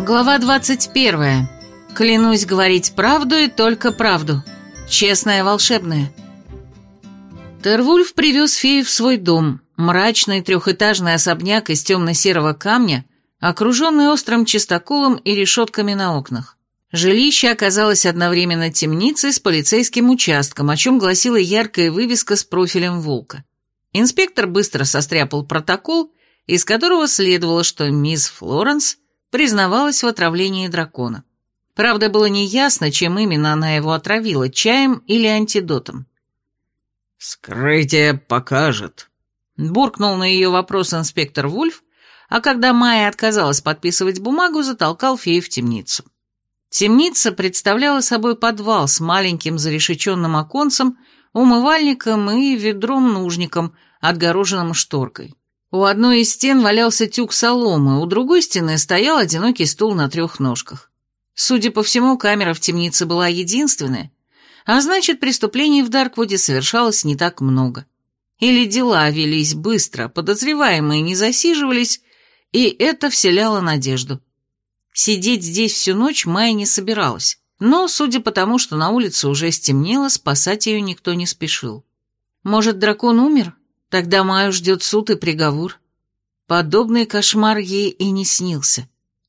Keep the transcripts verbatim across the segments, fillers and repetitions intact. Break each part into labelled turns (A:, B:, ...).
A: Глава двадцать первая. Клянусь говорить правду и только правду. Честная волшебная. Тервульф привез фею в свой дом, мрачный трехэтажный особняк из темно-серого камня, окруженный острым чистоколом и решетками на окнах. Жилище оказалось одновременно темницей с полицейским участком, о чем гласила яркая вывеска с профилем волка. Инспектор быстро состряпал протокол, из которого следовало, что мисс Флоренс признавалась в отравлении дракона. Правда, было неясно, чем именно она его отравила, чаем или антидотом.
B: «Вскрытие покажет», — буркнул на ее вопрос инспектор Вульф, а когда Майя отказалась подписывать бумагу, затолкал фею в темницу. Темница представляла собой подвал с маленьким зарешеченным оконцем, умывальником и ведром-нужником, отгороженным шторкой. У одной из стен валялся тюк соломы, у другой стены стоял одинокий стул на трех ножках. Судя по всему, камера в темнице была единственная, а значит, преступлений в Дарквуде совершалось не так много. Или дела велись быстро, подозреваемые не засиживались, и это вселяло надежду. Сидеть здесь всю ночь Майя не собиралась, но, судя по тому, что на улице уже стемнело, спасать ее никто не спешил. Может, дракон умер? Тогда Майю ждет суд и приговор. Подобный кошмар ей и не снился.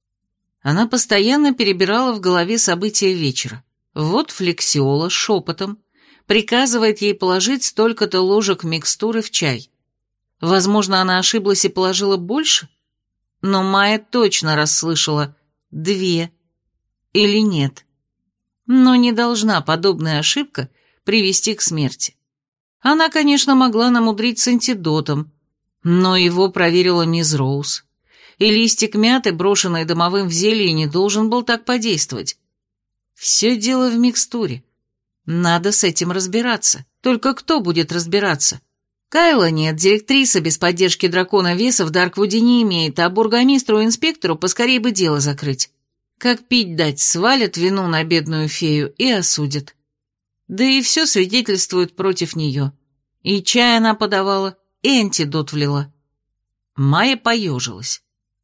B: Она постоянно перебирала в голове события вечера. Вот Флексиола шепотом приказывает ей положить столько-то ложек микстуры в чай. Возможно, она ошиблась и положила больше? Но Майя точно расслышала две или нет. Но не должна подобная ошибка привести к смерти. Она, конечно, могла намудрить с антидотом, но его проверила мисс Роуз. И листик мяты, брошенный домовым в зелье, не должен был так подействовать. Все дело в микстуре. Надо с этим разбираться. Только кто будет разбираться? Кайла нет, директриса без поддержки дракона веса в Дарквуде не имеет, а бургомистру и инспектору поскорее бы дело закрыть. Как пить дать, свалят вину на бедную фею и осудят. Да и все свидетельствует против нее. И чай она подавала, и антидот влила. Майя поежилась.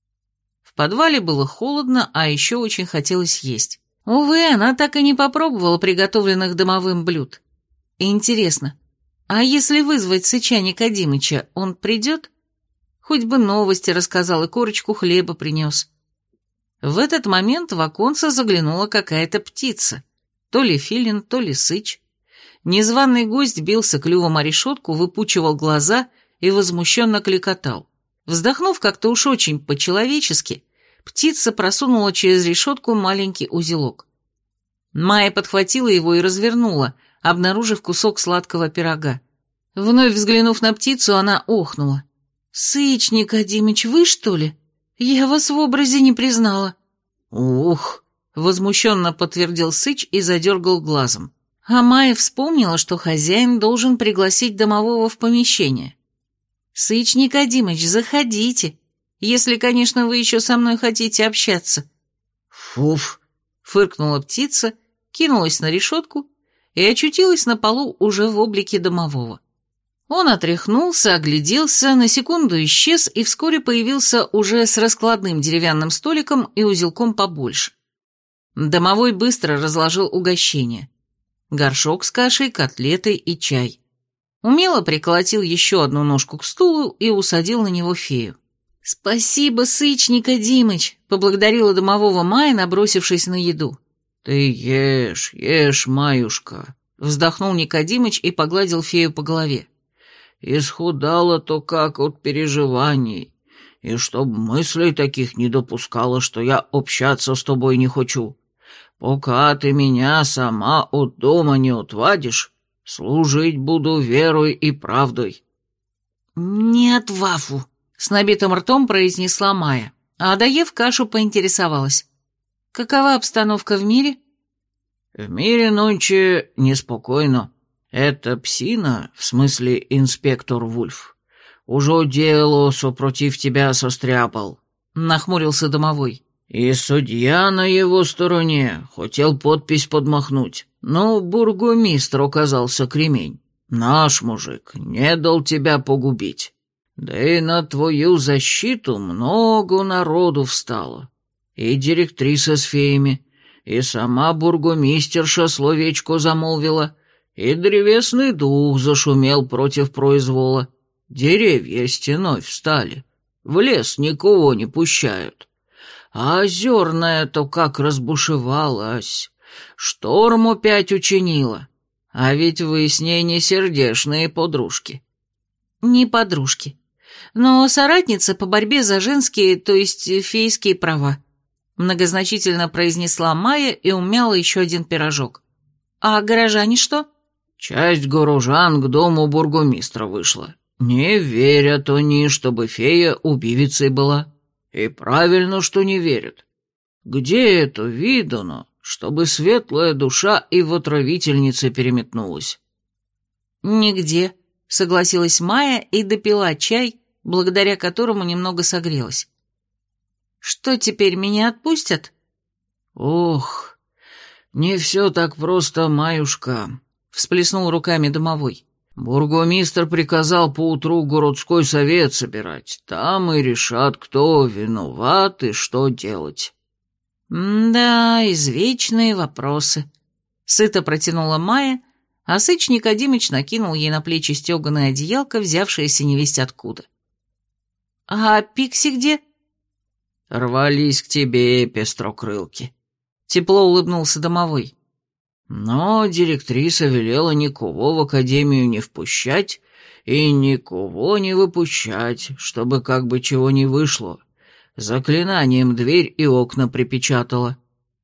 B: В подвале было холодно, а еще очень хотелось есть. Увы, она так и не попробовала приготовленных домовым блюд. Интересно, а если вызвать Сыча Никодимыча, он придет? Хоть бы новости рассказал и корочку хлеба принес. В этот момент в оконце заглянула какая-то птица. То ли филин, то ли сыч. Незваный гость бился клювом о решетку, выпучивал глаза и возмущенно кликотал. Вздохнув как-то уж очень по-человечески, птица просунула через решетку маленький узелок. Майя подхватила его и развернула, обнаружив кусок сладкого пирога. Вновь взглянув на птицу, она охнула. «Сыч Никодимыч, вы что ли? Я вас в образе не признала». «Ух!» — возмущенно подтвердил Сыч и задергал глазом.
A: А Майя вспомнила, что хозяин должен пригласить домового в помещение. «Сыч Никодимыч, заходите, если, конечно, вы еще со мной хотите общаться».
B: «Фуф!»
A: — фыркнула птица, кинулась на решетку и очутилась на полу уже в облике домового. Он отряхнулся, огляделся, на секунду исчез и вскоре появился уже с раскладным деревянным столиком и узелком побольше. Домовой быстро разложил угощение. Горшок с кашей, котлетой и чай. Умело приколотил еще одну ножку к стулу и усадил на него фею. «Спасибо, Сыч Никодимыч», — поблагодарила домового Майя, набросившись на еду.
B: «Ты ешь, ешь, Маюшка», — вздохнул Никодимыч и погладил фею по голове. «Исхудала-то как от переживаний, и чтоб мыслей таких не допускала, что я общаться с тобой не хочу. Пока ты меня сама от дома не отвадишь, служить буду верой и правдой».
A: «Нет, Вафу», — с набитым ртом произнесла Майя, а, доев кашу, поинтересовалась. «Какова обстановка в мире?»
B: «В мире ночи неспокойно. Эта псина, в смысле инспектор Вульф, уже дело супротив тебя состряпал», — нахмурился домовой. «И судья на его стороне хотел подпись подмахнуть, но бургомистр оказался кремень. Наш мужик не дал тебя погубить. Да и на твою защиту много народу встало.
C: И директриса с феями, и сама бургомистерша словечко замолвила, и древесный дух зашумел против произвола. Деревья стеной встали, в лес никого не пущают. А озерная-то как разбушевалась, шторм опять учинила. А ведь вы с ней не сердечные подружки.
A: Не подружки, но соратница по борьбе за женские, то есть фейские права. Многозначительно произнесла Майя и умяла еще один пирожок. А горожане что?
C: Часть горожан к дому бургомистра вышла. Не верят они, чтобы фея убивицей была. И правильно, что не верят. Где это видано, чтобы светлая душа и в отравительнице переметнулась?
A: Нигде, согласилась Майя и допила чай, благодаря которому немного согрелась. Что теперь, меня отпустят?
C: Ох, не все так просто, Маюшка, всплеснул руками домовой. Бургомистр приказал поутру городской совет собирать. Там и решат, кто виноват и что делать.
A: Да, извечные вопросы. Сыто протянула Майя, а Сыч Никодимыч накинул ей на плечи стеганое одеялко, взявшееся невесть откуда. А Пикси где?
C: Рвались к тебе, пестрокрылки.
A: Тепло улыбнулся домовой.
C: Но директриса велела никого в академию не впущать и никого не выпущать, чтобы как бы чего не вышло. Заклинанием дверь и окна припечатала.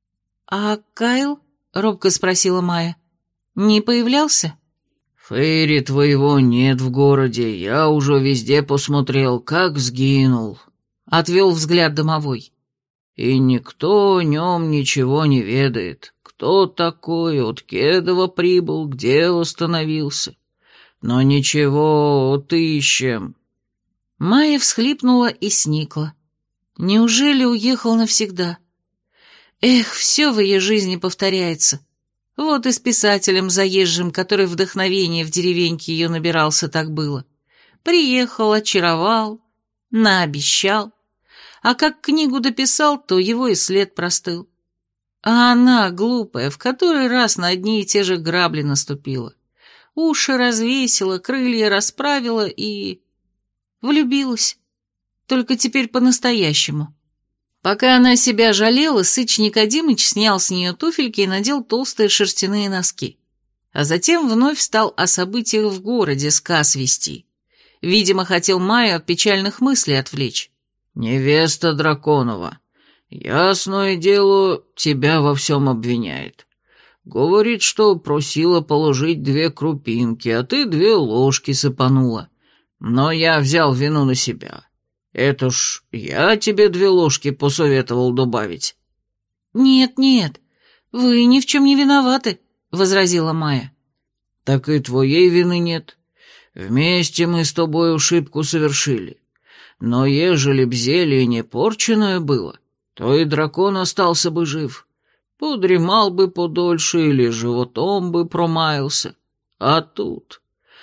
A: «А Кайл?» — робко спросила Майя. «Не появлялся?»
C: «Фейри твоего нет в городе, я уже везде посмотрел, как сгинул», — отвел взгляд домовой. «И никто о нем ничего не ведает. Кто такой, от Кедова прибыл, где остановился. Но ничего, отыщем».
A: Майя всхлипнула и сникла. Неужели уехал навсегда? Эх, все в ее жизни повторяется. Вот и с писателем заезжим, который вдохновение в деревеньке ее набирался, так было. Приехал, очаровал, наобещал. А как книгу дописал, то его и след простыл. А она, глупая, в который раз на одни и те же грабли наступила. Уши развесила, крылья расправила и... влюбилась. Только теперь по-настоящему. Пока она себя жалела, Сыч Никодимыч снял с нее туфельки и надел толстые шерстяные носки. А затем вновь стал о событиях в городе сказ вести. Видимо, хотел Майю от печальных мыслей отвлечь.
C: «Невеста Драконова, ясное дело, тебя во всем обвиняет. Говорит, что просила положить две крупинки, а ты две ложки сыпанула. Но я взял вину на себя. Это ж я тебе две ложки посоветовал добавить».
A: «Нет, нет, вы ни в чем не виноваты», — возразила Майя.
C: «Так и твоей вины нет. Вместе мы с тобой ошибку совершили. Но ежели б зелье не порченое было, то и дракон остался бы жив. Подремал бы подольше или животом бы промаялся. А тут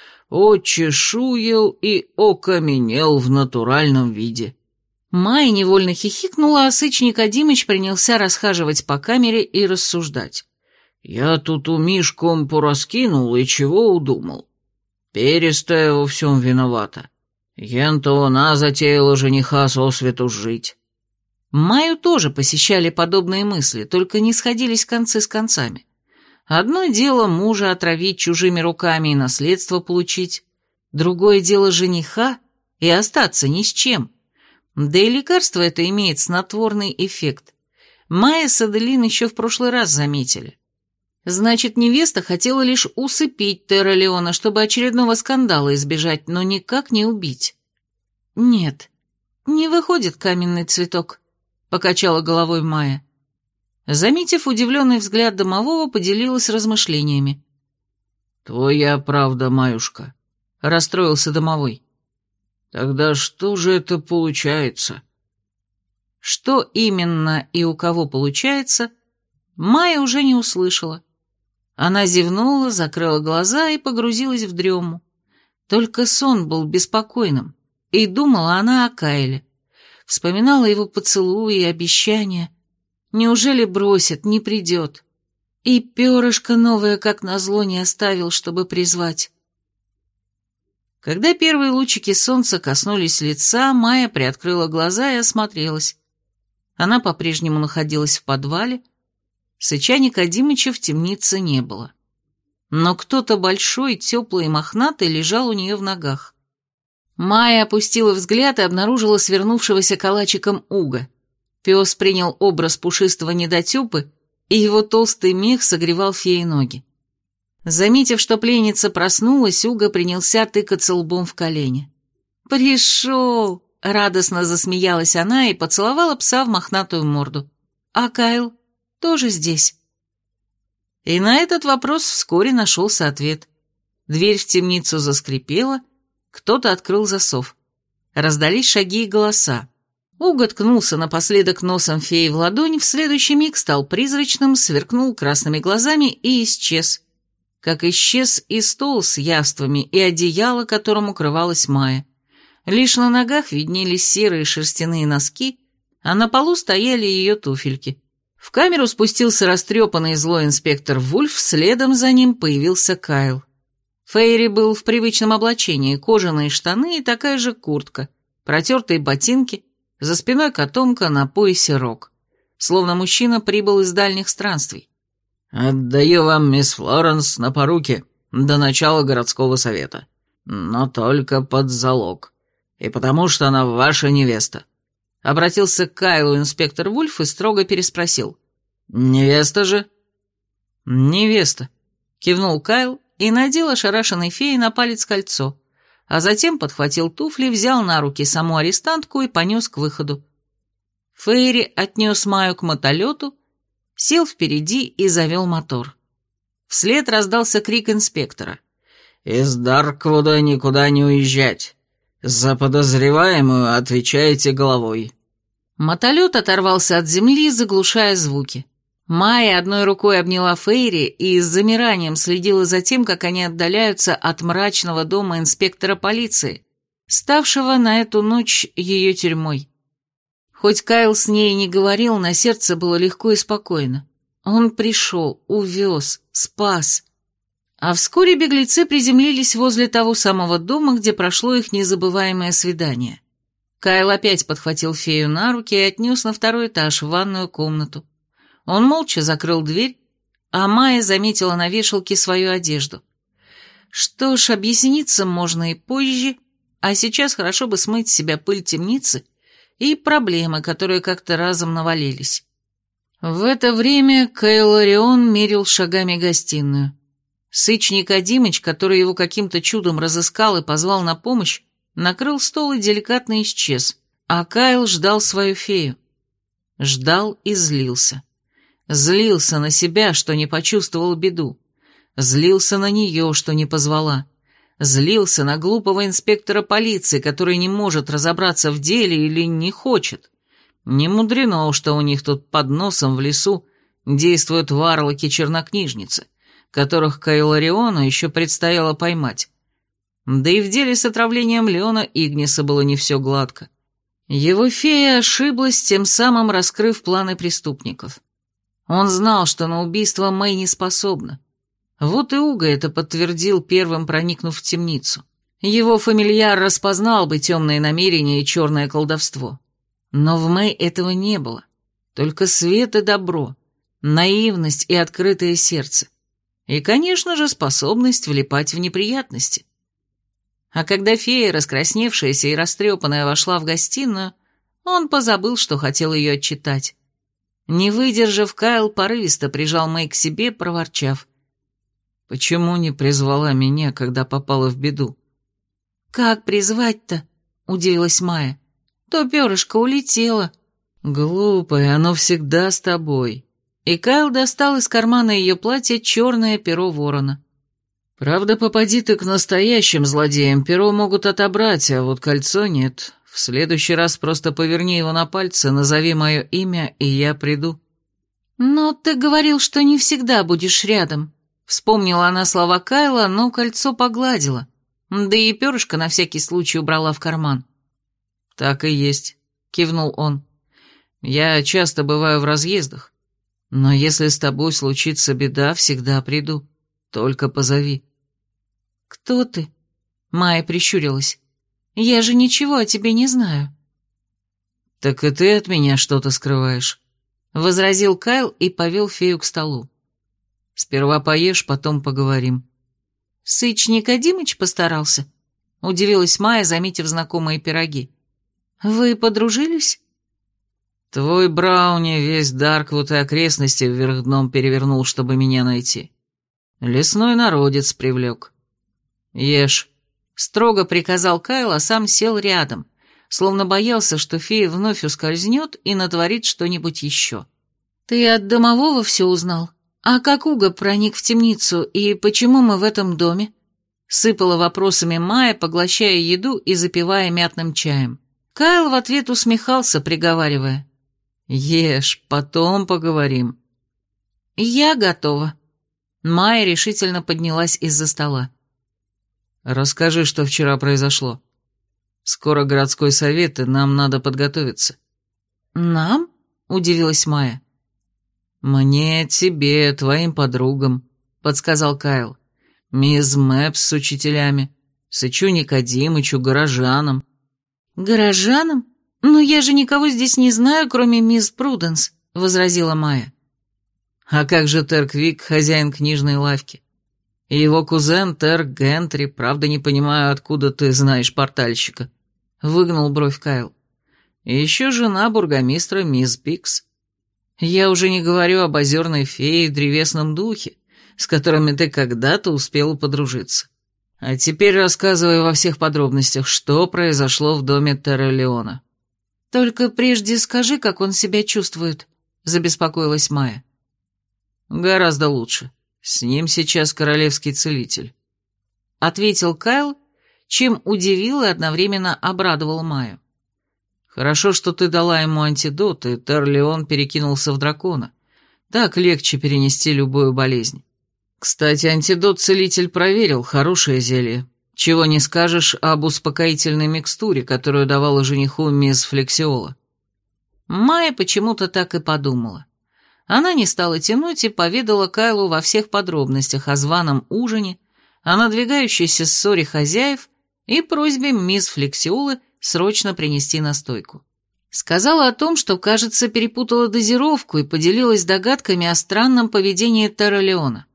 C: очешуял и окаменел в натуральном виде».
A: Майя невольно хихикнула, а Сыч Никодимыч принялся расхаживать по камере и рассуждать.
C: «Я тут у Мишком пораскинул и чего удумал. Перестая во всем виновата. Ен-то она затеяла жениха сосвету жить».
A: Майю тоже посещали подобные мысли, только не сходились концы с концами. Одно дело мужа отравить чужими руками и наследство получить, другое дело жениха и остаться ни с чем. Да и лекарство это имеет снотворный эффект. Майя с Аделин еще в прошлый раз заметили. Значит, невеста хотела лишь усыпить Терра Леона, чтобы очередного скандала избежать, но никак не убить. «Нет, не выходит каменный цветок», — покачала головой Майя. Заметив удивленный взгляд домового, поделилась размышлениями.
C: «Твоя правда, Маюшка», — расстроился домовой. «Тогда что же это получается?» Что именно и у кого получается, Майя уже не услышала. Она зевнула, закрыла глаза и погрузилась в дрему. Только сон был беспокойным, и думала она о Кайле. Вспоминала его поцелуи и обещания,
A: Неужели бросит, не придет? И перышко новое, как назло, не оставил, чтобы призвать.
B: Когда первые лучики солнца коснулись лица, Майя приоткрыла глаза и осмотрелась. Она по-прежнему находилась в подвале. Сыча Никодимыча в темнице не было. Но кто-то большой, теплый и мохнатый лежал у нее в ногах. Майя опустила взгляд и обнаружила свернувшегося калачиком Уга. Пес принял образ пушистого недотепы, и его толстый мех согревал феи ноги. Заметив, что пленница проснулась, Уга принялся тыкаться лбом в колени. «Пришел!» — радостно засмеялась она и поцеловала пса в мохнатую морду. «А Кайл тоже здесь?» И на этот вопрос вскоре нашелся ответ. Дверь в темницу заскрипела, кто-то открыл засов. Раздались шаги и голоса. Уга ткнулся напоследок носом феи в ладонь, в следующий миг стал призрачным, сверкнул красными глазами и исчез. Как исчез и стол с яствами, и одеяло, которым укрывалась Майя. Лишь на ногах виднелись серые шерстяные носки, а на полу стояли ее туфельки. В камеру спустился растрепанный злой инспектор Вульф, следом за ним появился Кайл. Фейри был в привычном облачении, кожаные штаны и такая же куртка, протертые ботинки, за спиной котомка, на поясе рог. Словно мужчина прибыл из дальних странствий.
C: «Отдаю вам, мисс Флоренс, на поруки до начала городского совета. Но только под залог. И потому что она ваша невеста». Обратился к Кайлу инспектор Вульф и строго переспросил. «Невеста же?» «Невеста», — кивнул Кайл и надел ошарашенной фее на палец кольцо, а затем подхватил туфли, взял на руки саму арестантку и понес к выходу. Фейри отнес Майю к мотолету, сел впереди и завел мотор. Вслед раздался крик инспектора. «Из Дарквуда никуда не уезжать. За подозреваемую отвечаете головой».
B: Мотолет оторвался от земли, заглушая звуки. Майя одной рукой обняла Фейри и с замиранием следила за тем, как они отдаляются от мрачного дома инспектора полиции, ставшего на эту ночь ее тюрьмой. Хоть Кайл с ней не говорил, на сердце было легко и спокойно. Он пришел, увез, спас. А вскоре беглецы приземлились возле того самого дома, где прошло их незабываемое свидание. Кайл опять подхватил фею на руки и отнес на второй этаж в ванную комнату. Он молча закрыл дверь, а Майя заметила на вешалке свою одежду. Что ж, объясниться можно и позже, а сейчас хорошо бы смыть с себя пыль темницы и проблемы, которые как-то разом навалились. В это время Кайл-Орион мерил шагами гостиную. Сыч Никодимыч, который его каким-то чудом разыскал и позвал на помощь, накрыл стол и деликатно исчез, а Кайл ждал свою фею. Ждал и злился. Злился на себя, что не почувствовал беду. Злился на нее, что не позвала. Злился на глупого инспектора полиции, который не может разобраться в деле или не хочет. Не мудрено, что у них тут под носом в лесу действуют варлоки-чернокнижницы, которых Кайл-Ориону еще предстояло поймать. Да и в деле с отравлением Леона Игниса было не все гладко. Его фея ошиблась, тем самым раскрыв планы преступников. Он знал, что на убийство Мэй не способна. Вот и Уга это подтвердил, первым проникнув в темницу. Его фамильяр распознал бы темные намерения и черное колдовство. Но в Мэй этого не было. Только свет и добро, наивность и открытое сердце. И, конечно же, способность влипать в неприятности. А когда фея, раскрасневшаяся и растрепанная, вошла в гостиную, он позабыл, что хотел ее отчитать. Не выдержав, Кайл порывисто прижал Мэй к себе, проворчав. «Почему не призвала меня, когда попала в беду?»
A: «Как призвать-то?» — удивилась Майя. «То перышко улетело».
B: «Глупая, оно всегда с тобой». И Кайл достал из кармана ее платья черное перо ворона. «Правда, попади ты к настоящим злодеям, перо могут отобрать, а вот кольцо нет. В следующий раз просто поверни его на пальце, назови мое имя, и я приду».
A: «Но ты говорил, что не всегда будешь рядом». Вспомнила она слова Кайла, но кольцо погладила. Да и перышко на всякий случай убрала в карман.
B: «Так и есть», — кивнул он. Я часто бываю в разъездах, но если с тобой случится беда, всегда приду. Только позови».
A: «Кто ты?» Майя прищурилась. «Я же ничего о тебе не знаю».
B: «Так и ты от меня что-то скрываешь», — возразил Кайл и повел фею к столу. «Сперва поешь, потом поговорим».
A: «Сыч Никодимыч постарался?» — удивилась Майя, заметив знакомые пироги. «Вы подружились?»
B: «Твой Брауни весь Дарквуд и окрестности вверх дном перевернул, чтобы меня найти. Лесной народец привлек. Ешь», — строго приказал Кайл, а сам сел рядом, словно боялся, что фея вновь ускользнет и натворит что-нибудь еще.
A: «Ты от домового все узнал? А как Уго проник в темницу, и почему мы в этом доме?» Сыпала вопросами Майя, поглощая еду и запивая мятным чаем. Кайл в ответ усмехался, приговаривая: «Ешь, потом поговорим». «Я готова». Майя решительно поднялась из-за стола.
B: «Расскажи, что вчера произошло. Скоро городской совет, и нам надо подготовиться».
A: «Нам?» — удивилась Майя.
B: «Мне, тебе, твоим подругам», — подсказал Кайл. «Мисс Мэпс с учителями, Сычу Никодимычу, горожанам».
A: «Горожанам? Но я же никого здесь не знаю, кроме мисс Пруденс», — возразила Майя.
B: «А как же Терк Вик, хозяин книжной лавки? И его кузен Терк Гентри, правда не понимаю, откуда ты знаешь портальщика», — выгнул бровь Кайл. «И еще жена бургомистра мисс Бикс. Я уже не говорю об озерной фее и древесном духе, с которыми ты когда-то успела подружиться. А теперь рассказывай во всех подробностях, что произошло в доме Терралеона».
A: «Только прежде скажи, как он себя чувствует», — забеспокоилась Майя.
B: «Гораздо лучше. С ним сейчас королевский целитель», — ответил Кайл, чем удивил и одновременно обрадовал Майю. «Хорошо, что ты дала ему антидот, и Терралеон перекинулся в дракона. Так легче перенести любую болезнь. Кстати, антидот целитель проверил, хорошее зелье. Чего не скажешь об успокоительной микстуре, которую давала жениху мисс Флексиола».
A: Майя почему-то так и подумала. Она не стала тянуть и поведала Кайлу во всех подробностях о званом ужине, о надвигающейся ссоре хозяев и просьбе мисс Флексиолы срочно принести настойку. Сказала о том, что, кажется, перепутала дозировку и поделилась догадками о странном поведении Терралеона.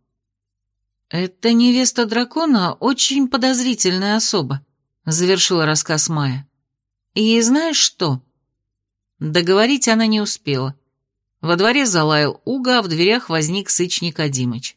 A: «Эта невеста дракона очень подозрительная особа», — завершила рассказ Майя. «И знаешь что?» Договорить она не успела. Во дворе залаял Уго, а в дверях возник Сыч Никодимыч.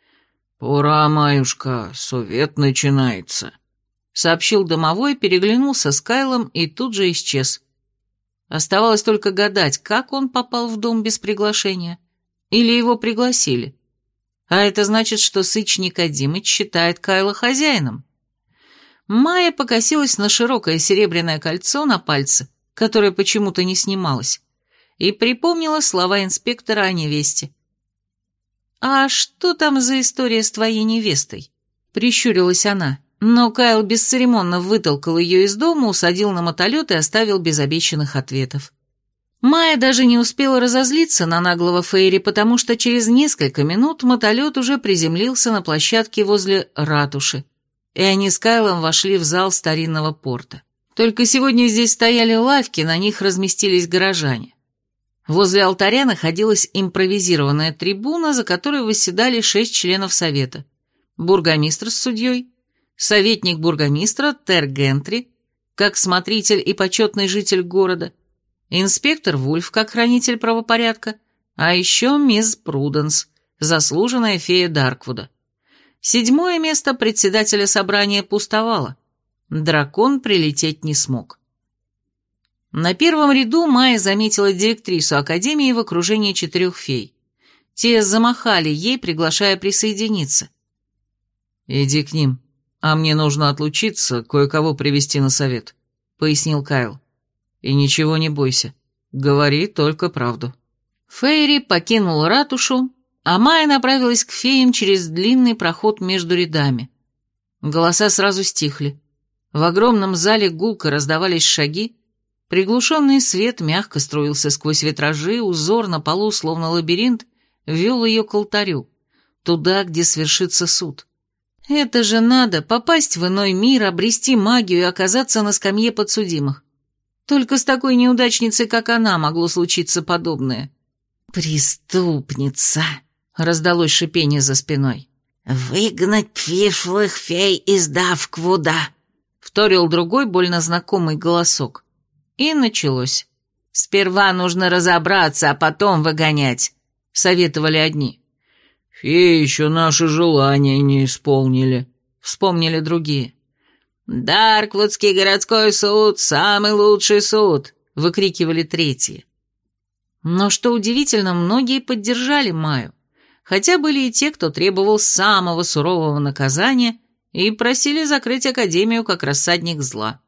C: «Пора, Маюшка, совет начинается», — сообщил домовой, переглянулся с Кайлом и тут же исчез.
A: Оставалось только гадать, как он попал в дом без приглашения. Или его пригласили. А это значит, что Сыч Никодимыч считает Кайла хозяином. Майя покосилась на широкое серебряное кольцо на пальце, которое почему-то не снималось, и припомнила слова инспектора о невесте. «А что там за история с твоей невестой?» — прищурилась она, но Кайл бесцеремонно вытолкал ее из дома, усадил на мотолет и оставил без обещанных ответов. Майя даже не успела разозлиться на наглого Фейри, потому что через несколько минут мотолет уже приземлился на площадке возле ратуши, и они с Кайлом вошли в зал старинного порта. Только сегодня здесь стояли лавки, на них разместились горожане. Возле алтаря находилась импровизированная трибуна, за которой восседали шесть членов совета. Бургомистр с судьей, советник бургомистра Терк Гентри, как смотритель и почетный житель города, инспектор Вульф, как хранитель правопорядка, а еще мисс Пруденс, заслуженная фея Дарквуда. Седьмое место председателя собрания пустовало. Дракон прилететь не смог. На первом ряду Майя заметила директрису академии в окружении четырех фей. Те замахали ей, приглашая присоединиться.
B: «Иди к ним, а мне нужно отлучиться, кое-кого привести на совет», — пояснил Кайл. «И ничего не бойся, говори только правду».
A: Фейри покинул ратушу, а Майя направилась к феям через длинный проход между рядами. Голоса сразу стихли. В огромном зале гулко раздавались шаги, Приглушенный свет мягко струился сквозь витражи, узор на полу, словно лабиринт, вел ее к алтарю, туда, где свершится суд. Это же надо, попасть в иной мир, обрести магию и оказаться на скамье подсудимых. Только с такой неудачницей, как она, могло случиться подобное. «Преступница!» — раздалось шипение за спиной.
B: «Выгнать пришлых фей из Давквуда!»
A: — вторил другой больно знакомый голосок. И началось. «Сперва нужно разобраться, а потом выгонять», — советовали одни.
C: «Феи еще наши желания не исполнили», — вспомнили другие.
A: «Дарквудский городской суд — самый лучший суд», — выкрикивали третьи. Но, что удивительно, многие поддержали Майю, хотя были и те, кто требовал самого сурового наказания и просили закрыть Академию как рассадник зла.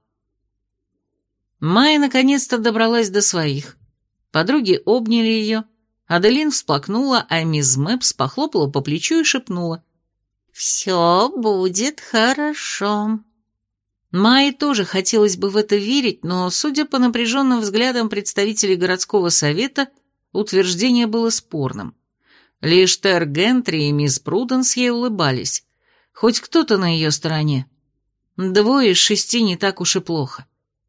A: Майя наконец-то добралась до своих. Подруги обняли ее, Аделин всплакнула, а мисс Мэпс похлопала по плечу и шепнула: «Все будет хорошо». Майе тоже хотелось бы в это верить, но, судя по напряженным взглядам представителей городского совета, утверждение было спорным. Лишь Тер Гентри и мисс Пруденс ей улыбались. Хоть кто-то на ее стороне. Двое из шести не так уж и плохо.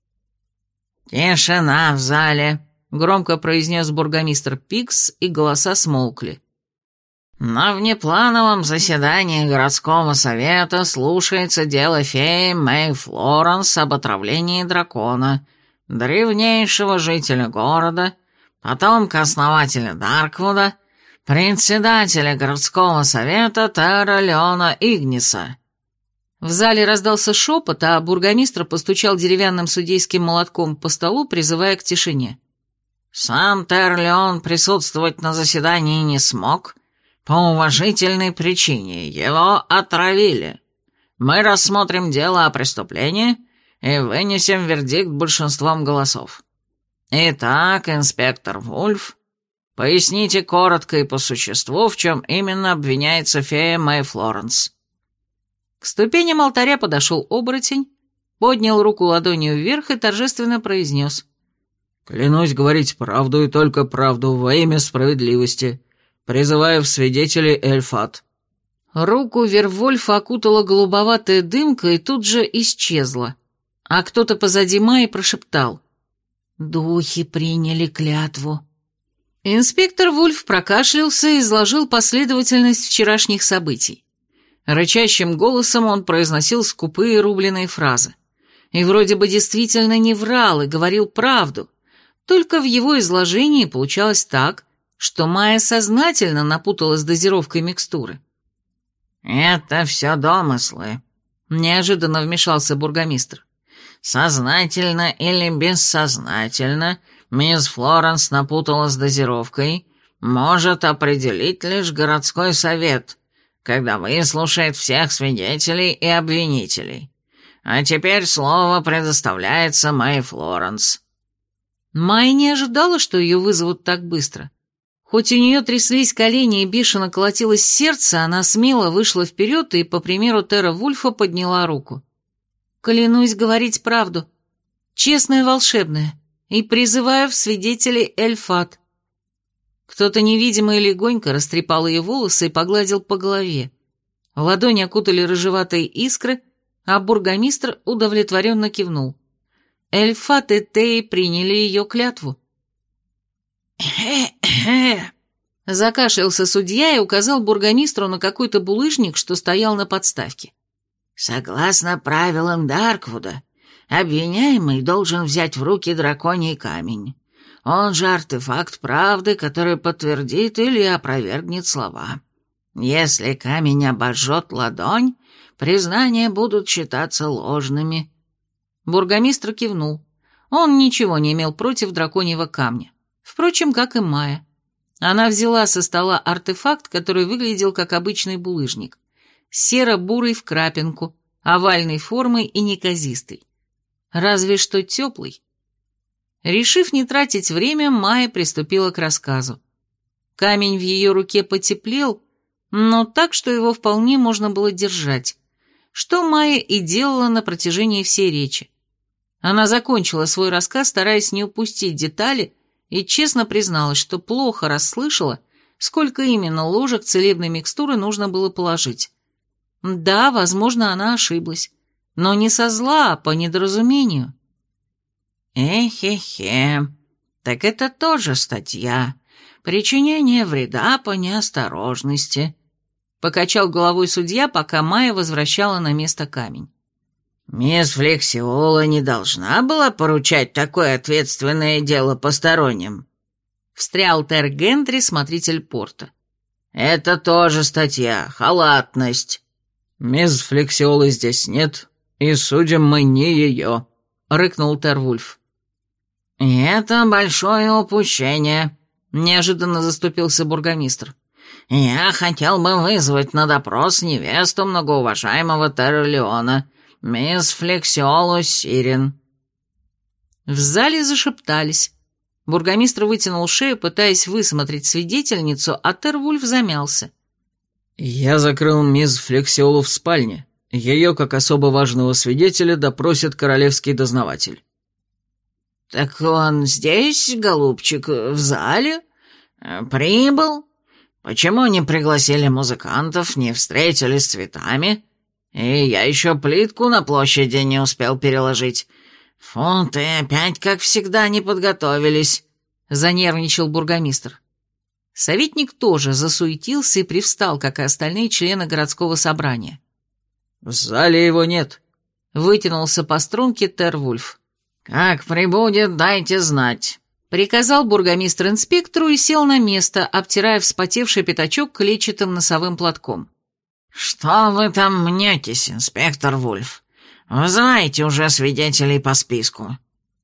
B: «Тишина в зале»,
A: — громко произнес бургомистр Пикс, и голоса смолкли.
B: «На внеплановом заседании городского совета слушается дело феи Мэй Флоренс об отравлении дракона, древнейшего жителя города, потомка основателя Дарквуда, председателя городского совета Тера Леона Игниса».
A: В зале раздался шепот, а бургомистр постучал деревянным судейским молотком по столу, призывая к тишине.
B: «Сам Тер Леон присутствовать на заседании не смог. По уважительной причине его отравили. Мы рассмотрим дело о преступлении и вынесем вердикт большинством голосов. Итак, инспектор Вульф, поясните коротко и по существу, в чем именно обвиняется фея Мэй Флоренс».
A: К ступеням алтаря подошел оборотень, поднял руку ладонью вверх и торжественно произнес:
C: «Клянусь говорить правду и только правду во имя справедливости. Призываю в свидетели Эльфат».
A: Руку Вервольфа окутала голубоватая дымка и тут же исчезла, а кто-то позади Майи прошептал: «Духи приняли клятву». Инспектор Вульф прокашлялся и изложил последовательность вчерашних событий. Рычащим голосом он произносил скупые рубленые фразы. И вроде бы действительно не врал и говорил правду, только в его изложении получалось так, что Майя сознательно напутала с дозировкой микстуры.
B: «Это все домыслы», —
A: неожиданно вмешался бургомистр.
B: «Сознательно или бессознательно мисс Флоренс напутала с дозировкой, может определить лишь городской совет, когда выслушает всех свидетелей и обвинителей. А теперь слово предоставляется Мэй Флоренс».
A: Майя не ожидала, что ее вызовут так быстро. Хоть у нее тряслись колени и бешено колотилось сердце, она смело вышла вперед и, по примеру Тера Вульфа, подняла руку. «Клянусь говорить правду, честная волшебная, и призываю в свидетели Эльфат». Кто-то невидимый легонько растрепал ее волосы и погладил по голове. Ладони окутали рыжеватые искры, а бургомистр удовлетворенно кивнул. Эльфат и Теи приняли ее клятву.
B: «Хе-хе!»
A: Закашлялся судья и указал бургомистру на какой-то булыжник, что стоял на подставке.
B: «Согласно правилам Дарквуда, обвиняемый должен взять в руки драконий камень. Он же артефакт правды, который подтвердит или опровергнет слова. Если камень обожжет ладонь, признания будут считаться ложными».
A: Бургомистр кивнул. Он ничего не имел против драконьего камня. Впрочем, как и Майя. Она взяла со стола артефакт, который выглядел как обычный булыжник. Серо-бурый в крапинку, овальной формы и неказистый. Разве что теплый. Решив не тратить время, Майя приступила к рассказу. Камень в ее руке потеплел, но так, что его вполне можно было держать, что Майя и делала на протяжении всей речи. Она закончила свой рассказ, стараясь не упустить детали, и честно призналась, что плохо расслышала, сколько именно ложек целебной микстуры нужно было положить. Да, возможно, она ошиблась, но не со зла, а по недоразумению. «Эхе-хе, так это тоже статья. Причинение вреда по неосторожности», — покачал головой судья, пока Майя возвращала на место камень. «Мисс Флексиола не должна была поручать такое ответственное дело посторонним», — встрял Тер Гентри, смотритель порта. «Это тоже статья, халатность».
C: «Мисс Флексиолы здесь нет, и судим мы не ее», — рыкнул Тервульф.
A: «Это большое упущение», — неожиданно заступился бургомистр. «Я хотел бы вызвать на допрос невесту многоуважаемого Терлеона, мисс Флексиолу Сирин». В зале зашептались. Бургомистр вытянул шею, пытаясь высмотреть свидетельницу, а Тервульф замялся.
C: «Я закрыл мисс Флексиолу в спальне. Ее, как особо важного свидетеля, допросит королевский дознаватель».
A: «Так он здесь, голубчик, в зале? Прибыл? Почему не пригласили музыкантов, не встретили с цветами? И я еще плитку на площади не успел переложить. Фу, ты опять, как всегда, не подготовились», — занервничал бургомистр. Советник тоже засуетился и привстал, как и остальные члены городского собрания.
C: «В зале его нет»,
A: — вытянулся по струнке Тервульф. «Как прибудет, дайте знать», — приказал бургомистр инспектору и сел на место, обтирая вспотевший пятачок клетчатым носовым платком. «Что вы там мнетесь, инспектор Вульф? Вы знаете уже свидетелей по списку».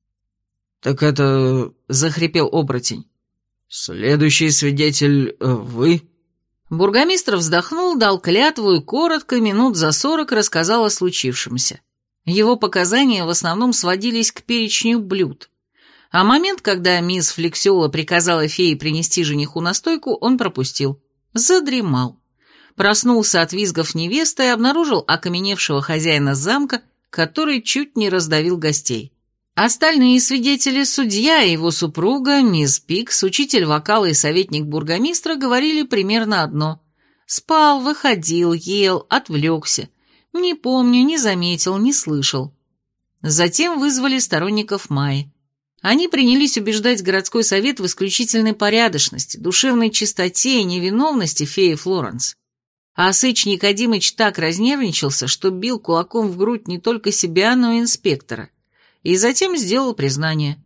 C: «Так это...» — захрипел оборотень. «Следующий свидетель э, вы?»
A: Бургомистр вздохнул, дал клятву и коротко, минут за сорок, рассказал о случившемся. Его показания в основном сводились к перечню блюд. А момент, когда мисс Флексиола приказала фее принести жениху настойку, он пропустил. Задремал. Проснулся от визгов невесты и обнаружил окаменевшего хозяина замка, который чуть не раздавил гостей. Остальные свидетели, судья и его супруга, мисс Пикс, учитель вокала и советник бургомистра говорили примерно одно. Спал, выходил, ел, отвлекся. Не помню, не заметил, не слышал. Затем вызвали сторонников Майи. Они принялись убеждать городской совет в исключительной порядочности, душевной чистоте и невиновности феи Флоренс. А Сыч Никодимыч так разнервничался, что бил кулаком в грудь не только себя, но и инспектора. И затем сделал признание.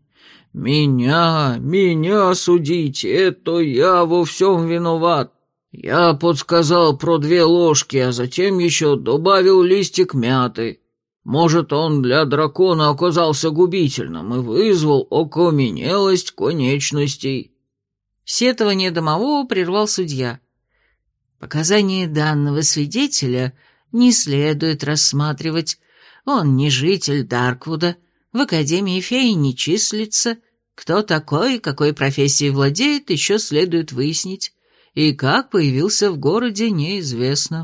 C: «Меня, меня судите, это я во всем виноват. Я подсказал про две ложки, а затем еще добавил листик мяты. Может, он для дракона оказался губительным и вызвал окаменелость конечностей».
A: Сетование домового прервал судья. «Показания данного свидетеля не следует рассматривать. Он не житель Дарквуда, в Академии феи не числится. Кто такой, какой профессией владеет, еще следует выяснить. И как появился в городе, неизвестно».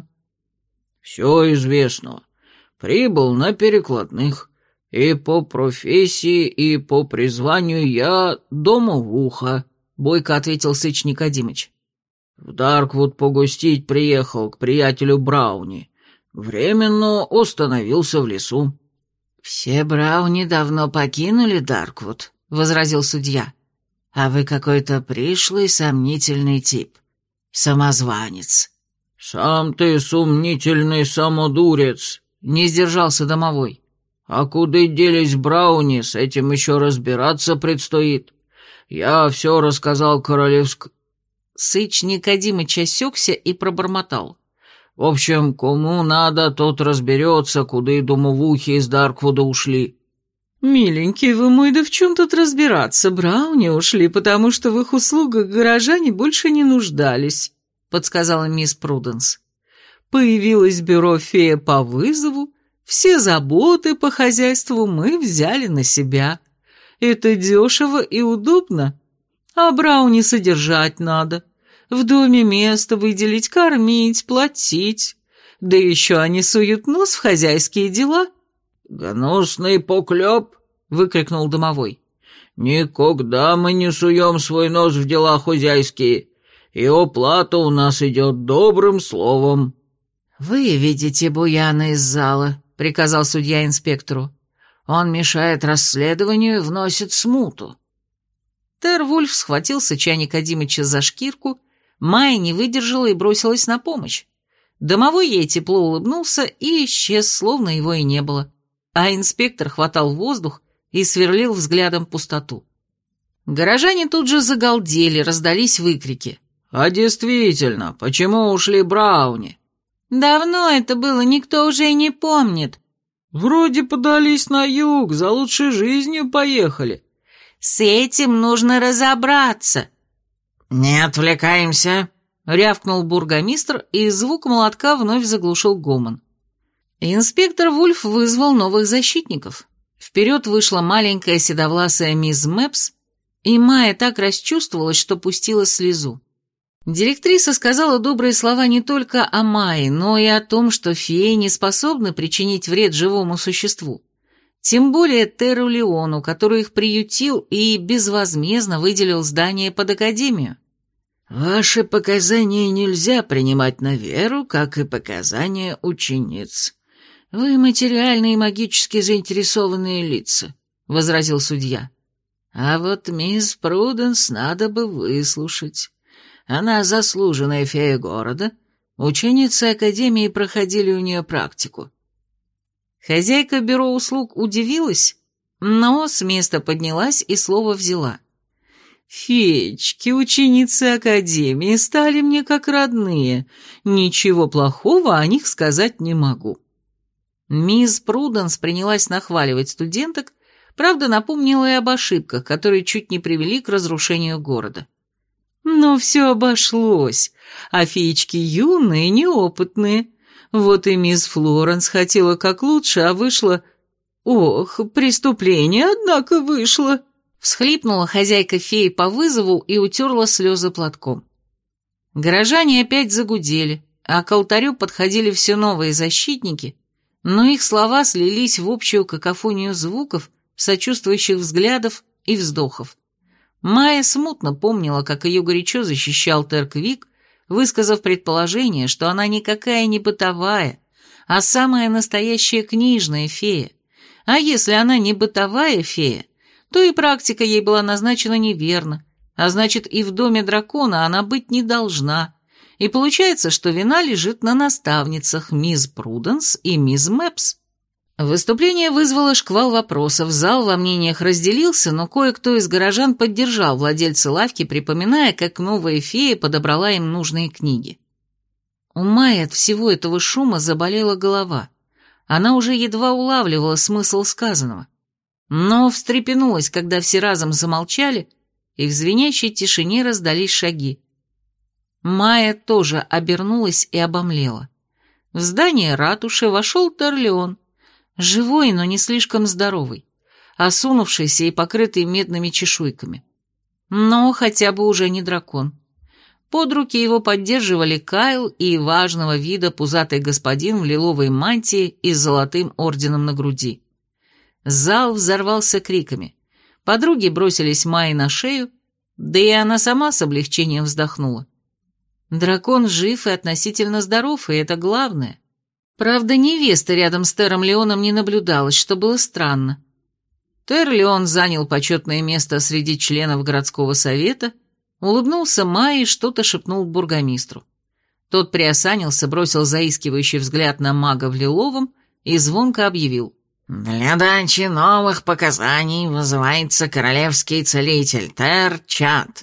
C: «Все известно. Прибыл на перекладных. И по профессии, и по призванию я домовуха», — бойко ответил Сыч Никодимыч. «В Дарквуд погостить приехал к приятелю Брауни. Временно остановился в лесу».
A: «Все Брауни давно покинули Дарквуд», — возразил судья. «А вы какой-то пришлый, сомнительный тип. Самозванец».
C: «Сам ты сомнительный самодурец», — не сдержался домовой. «А куда делись Брауни, с этим еще разбираться предстоит. Я все рассказал королевск...»
A: Сыч Никодимыч осекся и пробормотал.
C: «В общем, кому надо, тот разберется, куда и домовухи из Дарквуда ушли».
B: «Миленький вы мой, да в чем тут разбираться? Брауни ушли, потому что в их услугах горожане больше не нуждались», — подсказала мисс Пруденс. «Появилось бюро фея по вызову, все заботы по хозяйству мы взяли на себя. Это дешево и удобно, а Брауни содержать надо. В доме место выделить, кормить, платить. Да еще они суют нос в хозяйские дела».
C: «Гнусный поклеп»,
B: — выкрикнул домовой.
C: «Никогда мы не суем свой нос в дела хозяйские, и оплата у нас идет добрым словом».
B: «Выведите Буяна из зала», — приказал судья инспектору. «Он мешает расследованию и вносит смуту». Тервульф схватил Сыча Никодимыча за шкирку, Майя не выдержала и бросилась на помощь. Домовой ей тепло улыбнулся и исчез, словно его и не было, а инспектор хватал воздух и сверлил взглядом пустоту. Горожане тут же загалдели, раздались выкрики.
C: «А действительно, почему ушли Брауни?»
A: «Давно это было, никто уже и не помнит».
C: «Вроде подались на юг, за лучшей жизнью поехали».
A: «С этим нужно разобраться».
B: «Не отвлекаемся», — рявкнул бургомистр, и звук молотка вновь заглушил гомон. Инспектор Вульф вызвал новых защитников. Вперед вышла маленькая седовласая мисс Мэпс, и Майя так расчувствовалась, что пустила слезу. Директриса сказала добрые слова не только о Майе, но и о том, что феи не способны причинить вред живому существу. Тем более Терру Леону, который их приютил и безвозмездно выделил здание под академию.
C: «Ваши показания нельзя принимать на веру, как и показания учениц. Вы материально и магически заинтересованные лица», — возразил судья. «А вот мисс Пруденс надо бы выслушать. Она заслуженная фея города, ученицы академии проходили у нее практику».
B: Хозяйка бюро услуг удивилась, но с места поднялась и слово взяла. «Феечки, ученицы академии, стали мне как родные. Ничего плохого о них сказать не могу». Мисс Пруденс принялась нахваливать студенток, правда, напомнила и об ошибках, которые чуть не привели к разрушению города. Но все обошлось, а феечки юные, неопытные. Вот и мисс Флоренс хотела как лучше, а вышло... Ох, преступление, однако, вышло. Всхлипнула хозяйка феи по вызову и утерла слезы платком. Горожане опять загудели, а к алтарю подходили все новые защитники, но их слова слились в общую какофонию звуков, сочувствующих взглядов и вздохов. Майя смутно помнила, как ее горячо защищал Терквик, высказав предположение, что она никакая не бытовая, а самая настоящая книжная фея. А если она не бытовая фея, то и практика ей была назначена неверно, а значит, и в доме дракона она быть не должна. И получается, что вина лежит на наставницах мисс Пруденс и мисс Мэпс. Выступление вызвало шквал вопросов, зал во мнениях разделился, но кое-кто из горожан поддержал владельца лавки, припоминая, как новая фея подобрала им нужные книги. У Майи от всего этого шума заболела голова. Она уже едва улавливала смысл сказанного, но встрепенулась, когда все разом замолчали, и в звенящей тишине раздались шаги. Майя тоже обернулась и обомлела. В здание ратуши вошел Терлеон, живой, но не слишком здоровый, осунувшийся и покрытый медными чешуйками. Но хотя бы уже не дракон. Под руки его поддерживали Кайл и важного вида пузатый господин в лиловой мантии и с золотым орденом на груди. Зал взорвался криками. Подруги бросились Майе на шею, да и она сама с облегчением вздохнула. Дракон жив и относительно здоров, и это главное. Правда, невесты рядом с Тером Леоном не наблюдалось, что было странно. Тер Леон занял почетное место среди членов городского совета, улыбнулся Майе и что-то шепнул бургомистру. Тот приосанился, бросил заискивающий взгляд на мага в лиловом и звонко объявил.
D: «Для дачи новых показаний вызывается королевский целитель Тер Чат».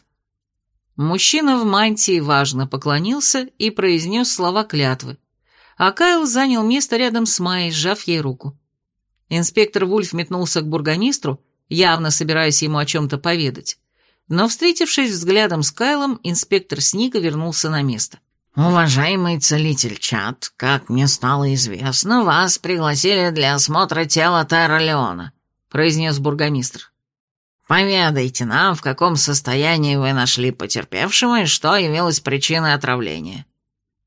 B: Мужчина в мантии важно поклонился и произнес слова клятвы, а Кайл занял место рядом с Майей, сжав ей руку. Инспектор Вульф метнулся к бургомистру, явно собираясь ему о чем-то поведать, но, встретившись взглядом с Кайлом, инспектор Сника вернулся на место.
D: «Уважаемый целитель Чат, как мне стало известно, вас пригласили для осмотра тела Тера Леона», — произнес бургомистр. «Поведайте нам, в каком состоянии вы нашли потерпевшего и что явилось причиной отравления».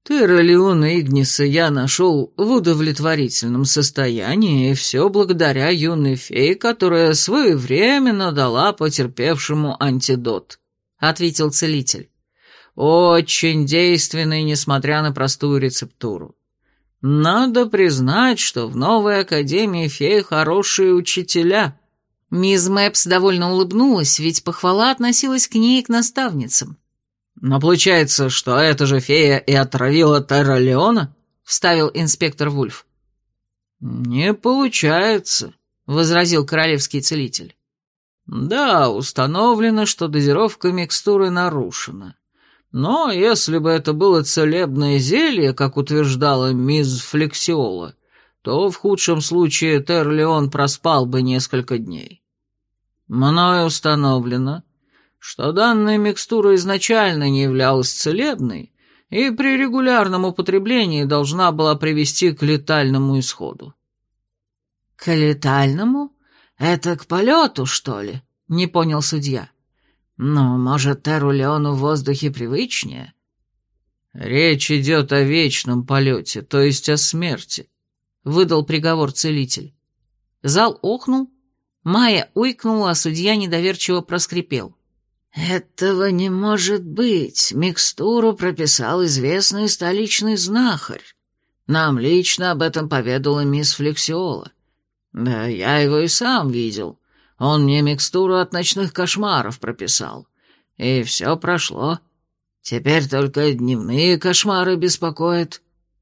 C: Терра Леона Игниса я нашел в удовлетворительном состоянии, и все благодаря юной фее, которая своевременно дала потерпевшему антидот», — ответил целитель. «Очень действенный, несмотря на простую рецептуру. Надо признать, что в новой академии фей хорошие учителя».
A: Мисс Мэпс довольно улыбнулась, ведь похвала относилась к ней и к наставницам.
C: «Но получается, что эта же фея и отравила Терра Леона?» — вставил инспектор Вульф. «Не получается», — возразил королевский целитель. «Да, установлено, что дозировка микстуры нарушена. Но если бы это было целебное зелье, как утверждала мисс Флексиола, то в худшем случае Терра Леон проспал бы несколько дней. Мною установлено, что данная микстура изначально не являлась целебной и при регулярном употреблении должна была привести к летальному исходу».
D: «К летальному? Это к полету, что ли?» — не понял судья. «Ну, может, Терру Леону в воздухе привычнее?»
C: «Речь идет о вечном полете, то есть о смерти», — выдал приговор целитель.
A: Зал охнул, Майя уйкнула, а судья недоверчиво проскрипел.
D: «Этого не может быть. Микстуру прописал известный столичный знахарь. Нам лично об этом поведала мисс Флексиола. Да я его и сам видел. Он мне микстуру от ночных кошмаров прописал. И все прошло. Теперь только дневные кошмары беспокоят».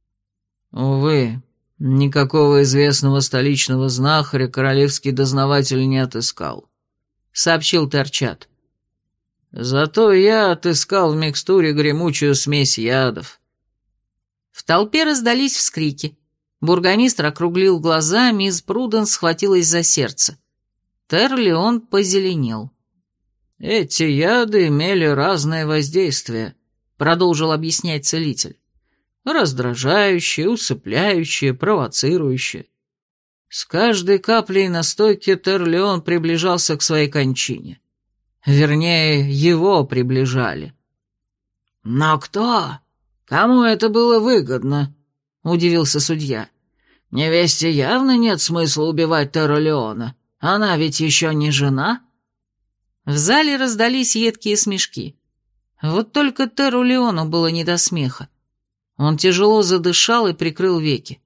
C: «Увы, никакого известного столичного знахаря королевский дознаватель не отыскал», — сообщил Торчат. «Зато я отыскал в микстуре гремучую смесь ядов».
A: В толпе раздались вскрики. Бургомистр округлил глаза, мисс Пруденс схватилась за сердце. Терр Леон позеленел.
C: «Эти яды имели разное воздействие», — продолжил объяснять целитель. «Раздражающие, усыпляющие, провоцирующие. С каждой каплей настойки Терр Леон приближался к своей кончине. Вернее, его приближали».
D: «Но кто? Кому это было выгодно?» — удивился судья. «Невесте явно нет смысла убивать Терра Леона. Она ведь еще не жена».
A: В зале раздались едкие смешки. Вот только Терру Леону было не до смеха. Он тяжело задышал и прикрыл веки.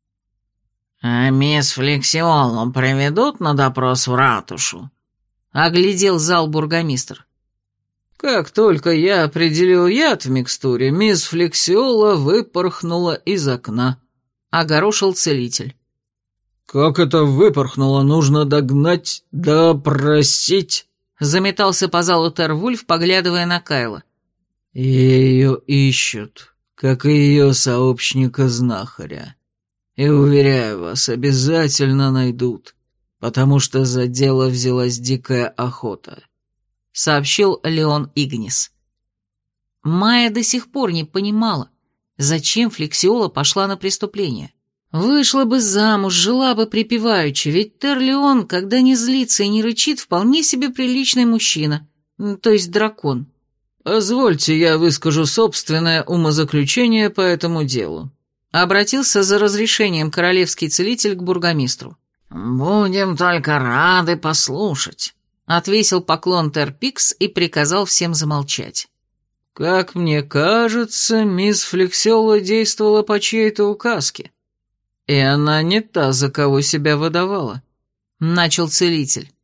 D: «А мисс Флексиолу проведут на допрос в ратушу?» — оглядел зал бургомистр.
C: «Как только я определил яд в микстуре, мисс Флексиола выпорхнула из окна», — огорошил целитель. «Как это выпорхнуло? Нужно догнать, допросить», — заметался по залу Тервульф, поглядывая на Кайла. «Ее ищут, как и ее сообщника-знахаря. И, уверяю вас, обязательно найдут, потому что за дело взялась дикая охота», — сообщил Леон Игнис.
A: Майя до сих пор не понимала, зачем Флексиола пошла на преступление. Вышла бы замуж, жила бы припеваючи, ведь Терр Леон, когда не злится и не рычит, вполне себе приличный мужчина, то есть дракон.
C: «Позвольте, я выскажу собственное умозаключение по этому делу», — обратился за разрешением королевский целитель к бургомистру.
D: «Будем только рады послушать», — отвесил поклон Терр Пикс и приказал всем замолчать.
C: «Как мне кажется, мисс Флексиола действовала по чьей-то указке. И она не та, за кого себя выдавала», — начал целитель.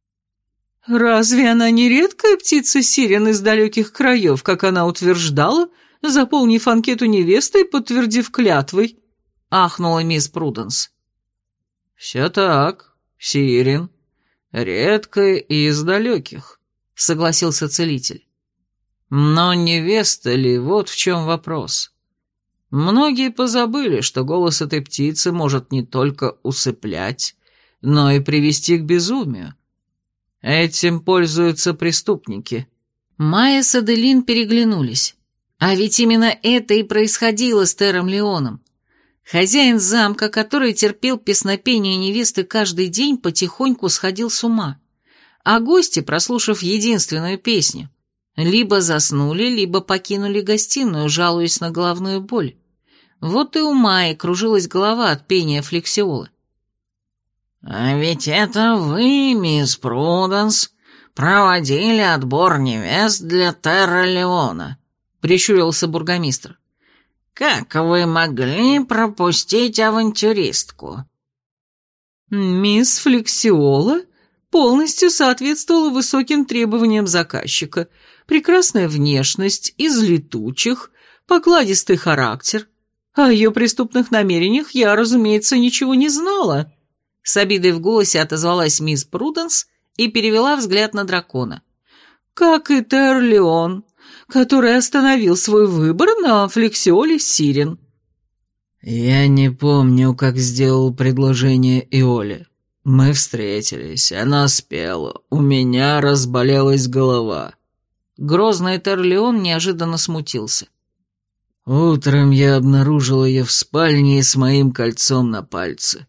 B: «Разве она не редкая птица сирен из далеких краев, как она утверждала, заполнив анкету невесты и подтвердив клятвой?» — ахнула мисс Пруденс.
C: «Все так, сирен. Редкая и из далеких», — согласился целитель. «Но невеста ли, вот в чем вопрос. Многие позабыли, что голос этой птицы может не только усыплять, но и привести к безумию. Этим пользуются преступники».
A: Майя с Аделин переглянулись. А ведь именно это и происходило с Терром Леоном. Хозяин замка, который терпел песнопение невесты каждый день, потихоньку сходил с ума. А гости, прослушав единственную песню, Либо заснули, либо покинули гостиную, жалуясь на головную боль. Вот и у Майи кружилась голова от пения флексиолы.
D: «А ведь это вы, мисс Пруденс, проводили отбор невест для Терра Леона», — прищурился бургомистр. «Как вы могли пропустить авантюристку?»
B: «Мисс Флексиола полностью соответствовала высоким требованиям заказчика. Прекрасная внешность, из летучих, покладистый характер. О ее преступных намерениях я, разумеется, ничего не знала».
A: С обидой в голосе отозвалась мисс Пруденс и перевела взгляд на дракона.
B: «Как и Терр Леон, который остановил свой выбор на Флексиоле Сирен».
C: «Я не помню, как сделал предложение Иоле. Мы встретились, она спела, у меня разболелась голова».
A: Грозный Терр Леон неожиданно смутился.
C: «Утром я обнаружил ее в спальне с моим кольцом на пальце».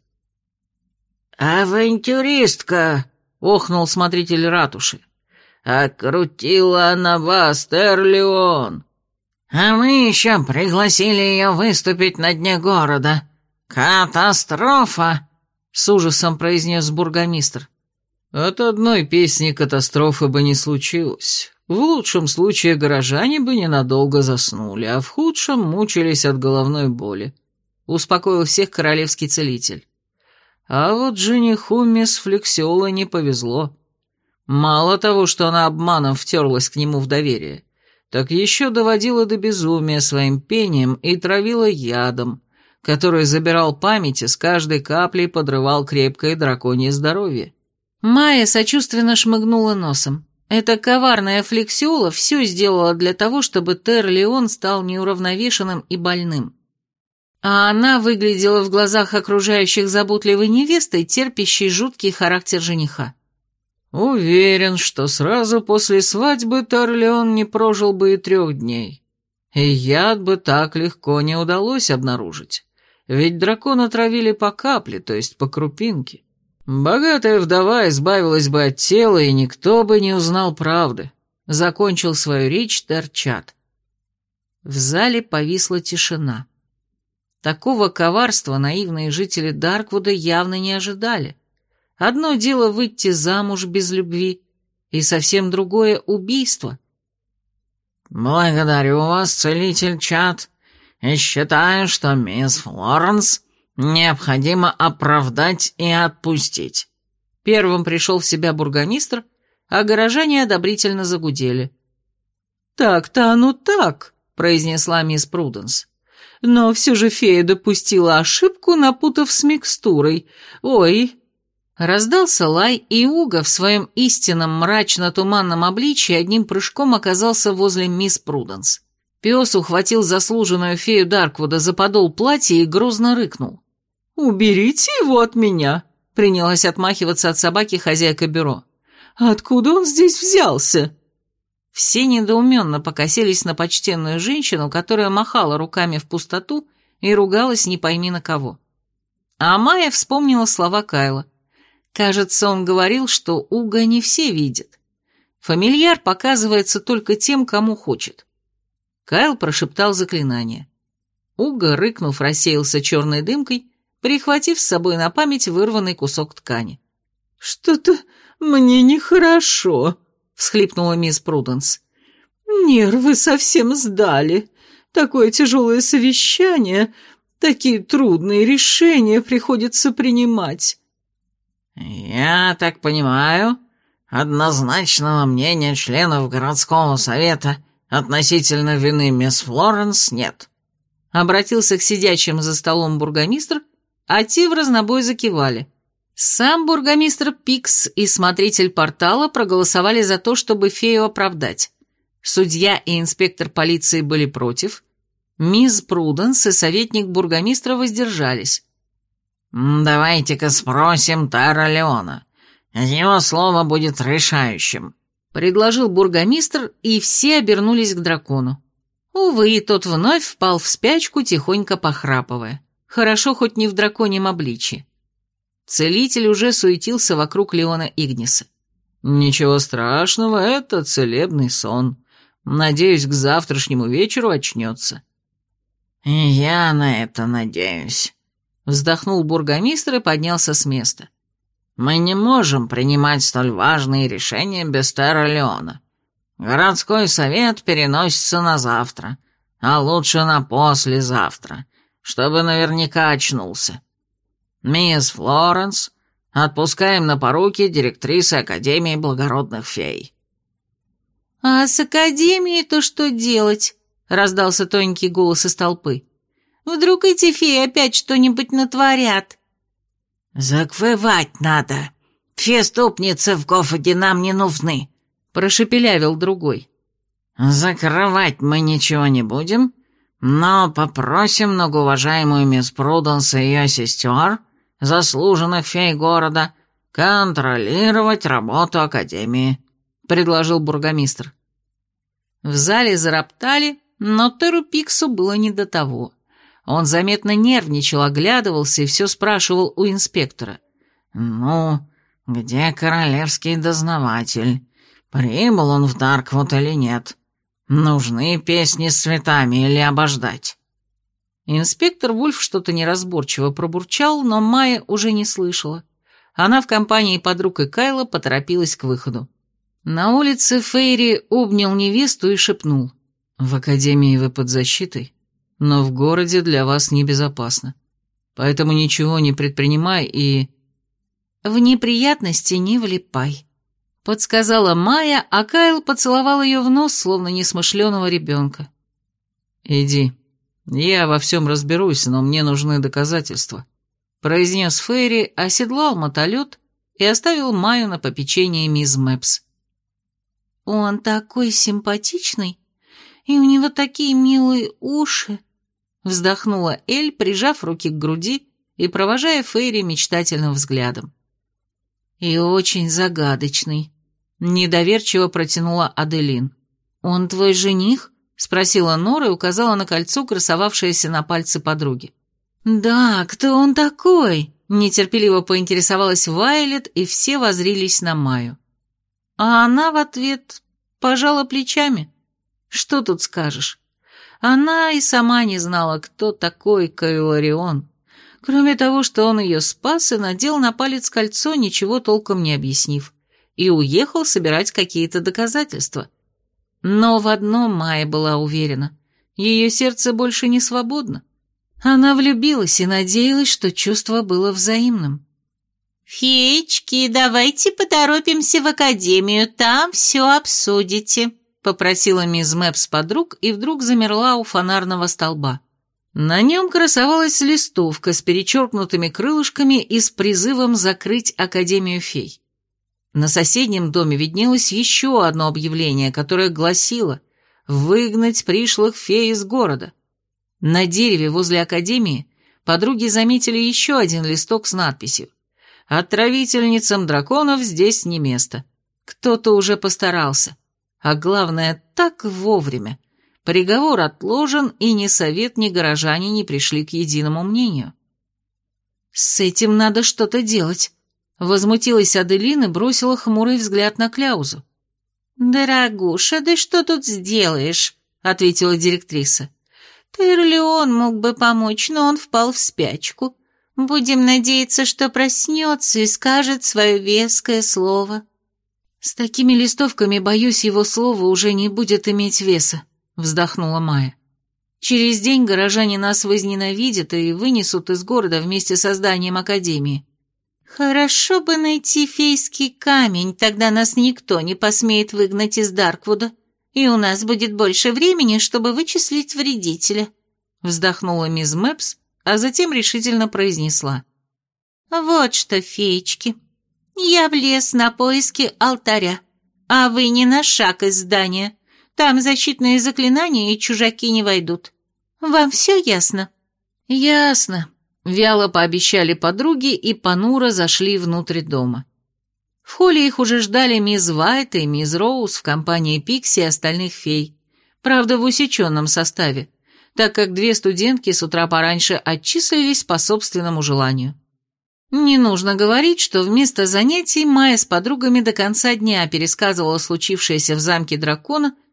D: «Авантюристка!» —
A: охнул смотритель ратуши.
D: «Окрутила она вас, Терр Леон! А мы еще пригласили ее выступить на дне города. Катастрофа!» —
A: с ужасом произнес бургомистр.
C: «От одной песни катастрофы бы не случилось. В лучшем случае горожане бы ненадолго заснули, а в худшем мучились от головной боли», —
A: успокоил всех королевский целитель.
C: А вот жениху мисс Флексиола не повезло. Мало того, что она обманом втерлась к нему в доверие, так еще доводила до безумия своим пением и травила ядом, который забирал память и с каждой каплей подрывал крепкое драконье здоровье.
A: Майя сочувственно шмыгнула носом. Эта коварная Флексиола все сделала для того, чтобы Терр Леон стал неуравновешенным и больным. А она выглядела в глазах окружающих заботливой невестой, терпящей жуткий характер жениха.
C: Уверен, что сразу после свадьбы Терр Леон не прожил бы и трех дней. И яд бы так легко не удалось обнаружить, ведь дракона травили по капле, то есть по крупинке. Богатая вдова избавилась бы от тела, и никто бы не узнал правды.
A: Закончил свою речь Терр Чат. В зале повисла тишина. Такого коварства наивные жители Дарквуда явно не ожидали. Одно дело выйти замуж без любви, и совсем другое — убийство.
D: «Благодарю вас, целитель Чат, и считаю, что мисс Флоренс необходимо оправдать и отпустить».
A: Первым пришел в себя бургомистр, а горожане одобрительно загудели.
B: «Так-то оно так», — произнесла мисс Пруденс. «Но все же фея допустила ошибку, напутав с микстурой. Ой!»
A: Раздался лай, и Уга в своем истинном мрачно-туманном обличье одним прыжком оказался возле мисс Пруденс. Пес ухватил заслуженную фею Дарквуда за подол платья и грозно рыкнул.
B: «Уберите его от меня!» —
A: принялась отмахиваться от собаки хозяйка бюро.
B: «Откуда он здесь взялся?»
A: Все недоуменно покосились на почтенную женщину, которая махала руками в пустоту и ругалась не пойми на кого. А Майя вспомнила слова Кайла. Кажется, он говорил, что Уга не все видят. Фамильяр показывается только тем, кому хочет. Кайл прошептал заклинание. Уга, рыкнув, рассеялся черной дымкой, прихватив с собой на память вырванный кусок ткани.
B: «Что-то мне нехорошо», — всхлипнула мисс Пруденс. «Нервы совсем сдали. Такое тяжелое совещание, такие трудные решения приходится принимать».
D: «Я так понимаю, однозначного мнения членов городского совета относительно вины мисс Флоренс нет»,
A: — обратился к сидящим за столом бургомистр, а те в разнобой закивали. Сам бургомистр Пикс и смотритель портала проголосовали за то, чтобы фею оправдать. Судья и инспектор полиции были против. Мисс Пруденс и советник бургомистра воздержались.
D: «Давайте-ка спросим Терра Леона. Его слово будет решающим»,
A: — предложил бургомистр, и все обернулись к дракону. Увы, тот вновь впал в спячку, тихонько похрапывая. Хорошо хоть не в драконьем обличье. Целитель уже суетился вокруг Леона Игниса.
C: «Ничего страшного, это целебный сон.
B: Надеюсь, к завтрашнему вечеру очнется».
D: «И я на это надеюсь», — вздохнул бургомистр и поднялся с места. «Мы не можем принимать столь важные решения без Терра Леона. Городской совет переносится на завтра, а лучше на послезавтра, чтобы наверняка очнулся. Мисс Флоренс, отпускаем на поруки директрисы Академии благородных фей».
A: «А с Академией-то что делать?» — раздался тоненький голос из толпы. «Вдруг эти феи опять что-нибудь натворят?»
D: «Заквывать надо. Феступницы в Гофоде нам не нужны», — прошепелявил другой. «Закрывать мы ничего не будем, но попросим многоуважаемую мисс Пруденс и ее сестер, заслуженных фей города, контролировать работу Академии», — предложил бургомистр.
A: В зале зароптали, но Теру Пиксу было не до того. Он заметно нервничал, оглядывался и все спрашивал у инспектора.
D: «Ну, где королевский дознаватель? Прибыл он в Дарквуд или нет? Нужны песни с цветами или обождать?»
A: Инспектор Вульф что-то неразборчиво пробурчал, но Майя уже не слышала. Она в компании подруг и Кайла поторопилась к выходу. На улице Фейри обнял невесту и шепнул: «В Академии вы под защитой, но в городе для вас небезопасно. Поэтому ничего не предпринимай и...» «В неприятности не влипай», — подсказала Майя, а Кайл поцеловал ее в нос, словно несмышленого ребенка.
B: «Иди, я во всем разберусь, но мне нужны доказательства», — произнес Фейри, оседлал мотолет и оставил Майю на попечение мисс Мэпс.
A: «Он такой симпатичный, и у него такие милые уши», — вздохнула Эль, прижав руки к груди и провожая Фейри мечтательным взглядом. «И очень загадочный», — недоверчиво протянула Аделин. «Он твой жених?» — спросила Нора и указала на кольцо, красовавшееся на пальце подруги. «Да, кто он такой?» — нетерпеливо поинтересовалась Вайлет, и все воззрились на Майю. А она в ответ пожала плечами. Что тут скажешь? Она и сама не знала, кто такой Кайларион. Кроме того, что он ее спас и надел на палец кольцо, ничего толком не объяснив, и уехал собирать какие-то доказательства. Но в одном Майя была уверена: ее сердце больше не свободно. Она влюбилась и надеялась, что чувство было взаимным.
E: «Феечки, давайте поторопимся в Академию, там все обсудите», — попросила мисс Мэпс подруг и вдруг замерла у фонарного столба.
A: На нем красовалась листовка с перечеркнутыми крылышками и с призывом закрыть Академию фей. На соседнем доме виднелось еще одно объявление, которое гласило «Выгнать пришлых фей из города». На дереве возле Академии подруги заметили еще один листок с надписью: «Отравительницам драконов здесь не место». Кто-то уже постарался. А главное, так вовремя. Приговор отложен, и ни совет, ни горожане не пришли к единому мнению. «С этим надо что-то делать», — возмутилась Аделин и бросила хмурый взгляд на Кляузу.
E: «Дорогуша, да что тут сделаешь?» — ответила директриса. «Терлеон мог бы помочь, но он впал в спячку. Будем надеяться, что проснется и скажет свое веское слово».
A: «С такими листовками, боюсь, его слово уже не будет иметь веса», — вздохнула Майя. «Через день горожане нас возненавидят и вынесут из города вместе со зданием Академии».
E: «Хорошо бы найти фейский камень, тогда нас никто не посмеет выгнать из Дарквуда, и у нас будет больше времени, чтобы вычислить вредителя», — вздохнула мисс Мэпс, а затем решительно произнесла. «Вот что, феечки, я в лес на поиски алтаря, а вы не на шаг из здания. Там защитные заклинания, и чужаки не войдут. Вам все ясно?»
A: «Ясно», — вяло пообещали подруги и понуро зашли внутрь дома. В холле их уже ждали мисс Вайт и мисс Роуз в компании Пикси и остальных фей, правда, в усеченном составе, так как две студентки с утра пораньше отчислились по собственному желанию. Не нужно говорить, что вместо занятий Майя с подругами до конца дня пересказывала случившееся в замке дракона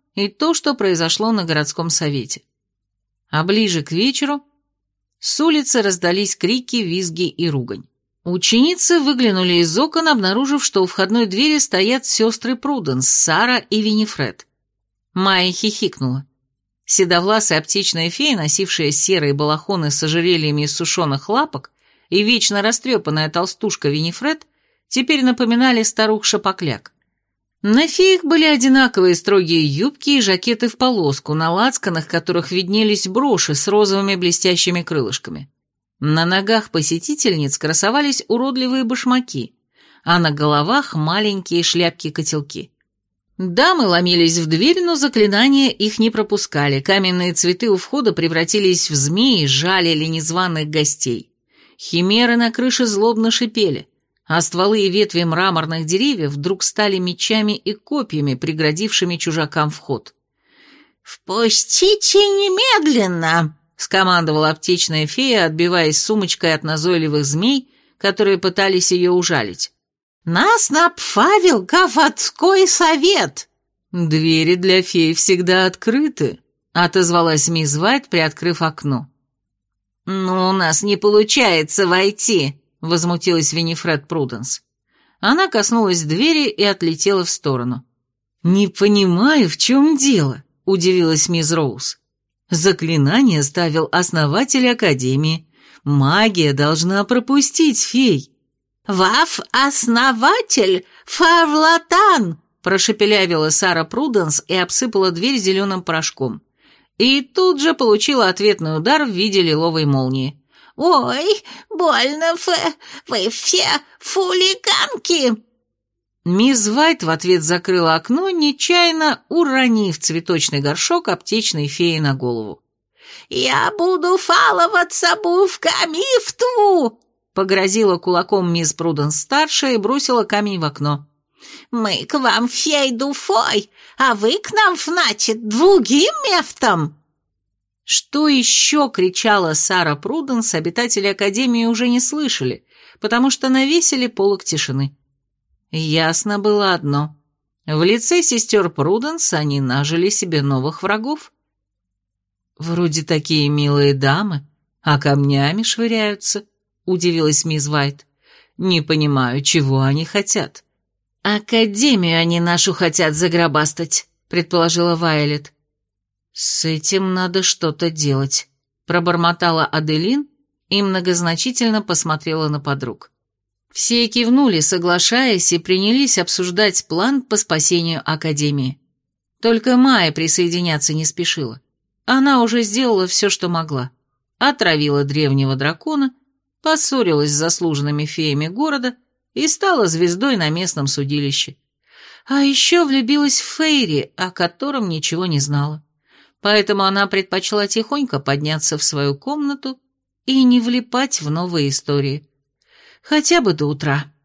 A: и то, что произошло на городском совете. А ближе к вечеру с улицы раздались крики, визги и ругань. Ученицы выглянули из окон, обнаружив, что у входной двери стоят сестры Пруденс, Сара и Винифред. Майя хихикнула. Седовласая аптечная фея, носившая серые балахоны с ожерельями из сушеных лапок, и вечно растрепанная толстушка Винифред теперь напоминали старух-шапокляк. На феях были одинаковые строгие юбки и жакеты в полоску, на лацканах которых виднелись броши с розовыми блестящими крылышками. На ногах посетительниц красовались уродливые башмаки, а на головах маленькие шляпки-котелки. Дамы ломились в дверь, но заклинания их не пропускали, каменные цветы у входа превратились в змеи, жалили незваных гостей. Химеры на крыше злобно шипели, а стволы и ветви мраморных деревьев вдруг стали мечами и копьями, преградившими чужакам вход.
E: «Впустите немедленно!» — скомандовала аптечная фея, отбиваясь сумочкой от назойливых змей, которые пытались ее ужалить. «Нас напфавил Говодской совет!»
A: «Двери для фей всегда открыты», — отозвалась мисс Вайт, приоткрыв окно.
E: «Ну, у нас не получается войти», — возмутилась Винифред Пруденс.
A: Она коснулась двери и отлетела в сторону. «Не понимаю, в чем дело», — удивилась мисс Роуз. «Заклинание ставил основатель Академии. Магия должна пропустить фей».
E: «Ваф-основатель Фарлатан!»
A: — прошепелявила Сара Пруденс и обсыпала дверь зеленым порошком. И тут же получила ответный удар в виде лиловой молнии.
E: «Ой, больно, Фэ, вы все фуликанки!»
A: Мисс Вайт в ответ закрыла окно, нечаянно уронив цветочный горшок аптечной феи на голову.
E: «Я буду фаловаться бувками в тву!»
A: Погрозила кулаком мисс Пруденс-старшая и бросила камень в окно.
E: «Мы к вам фей дуфой, а вы к нам, значит, другим мефтом!»
A: Что еще кричала Сара Пруденс, обитатели Академии уже не слышали, потому что навесили полог тишины. Ясно было одно. В лице сестер Пруденс они нажили себе новых врагов. «Вроде такие милые дамы, а камнями швыряются», — удивилась мисс Вайт. «Не понимаю, чего они хотят».
E: «Академию они нашу хотят загробастать», — предположила Вайолет.
A: «С этим надо что-то делать», — пробормотала Аделин и многозначительно посмотрела на подруг. Все кивнули, соглашаясь, и принялись обсуждать план по спасению Академии. Только Майя присоединяться не спешила. Она уже сделала все, что могла. Отравила древнего дракона, поссорилась с заслуженными феями города и стала звездой на местном судилище. А еще влюбилась в Фейри, о котором ничего не знала. Поэтому она предпочла тихонько подняться в свою комнату и не влипать в новые истории. Хотя бы до утра.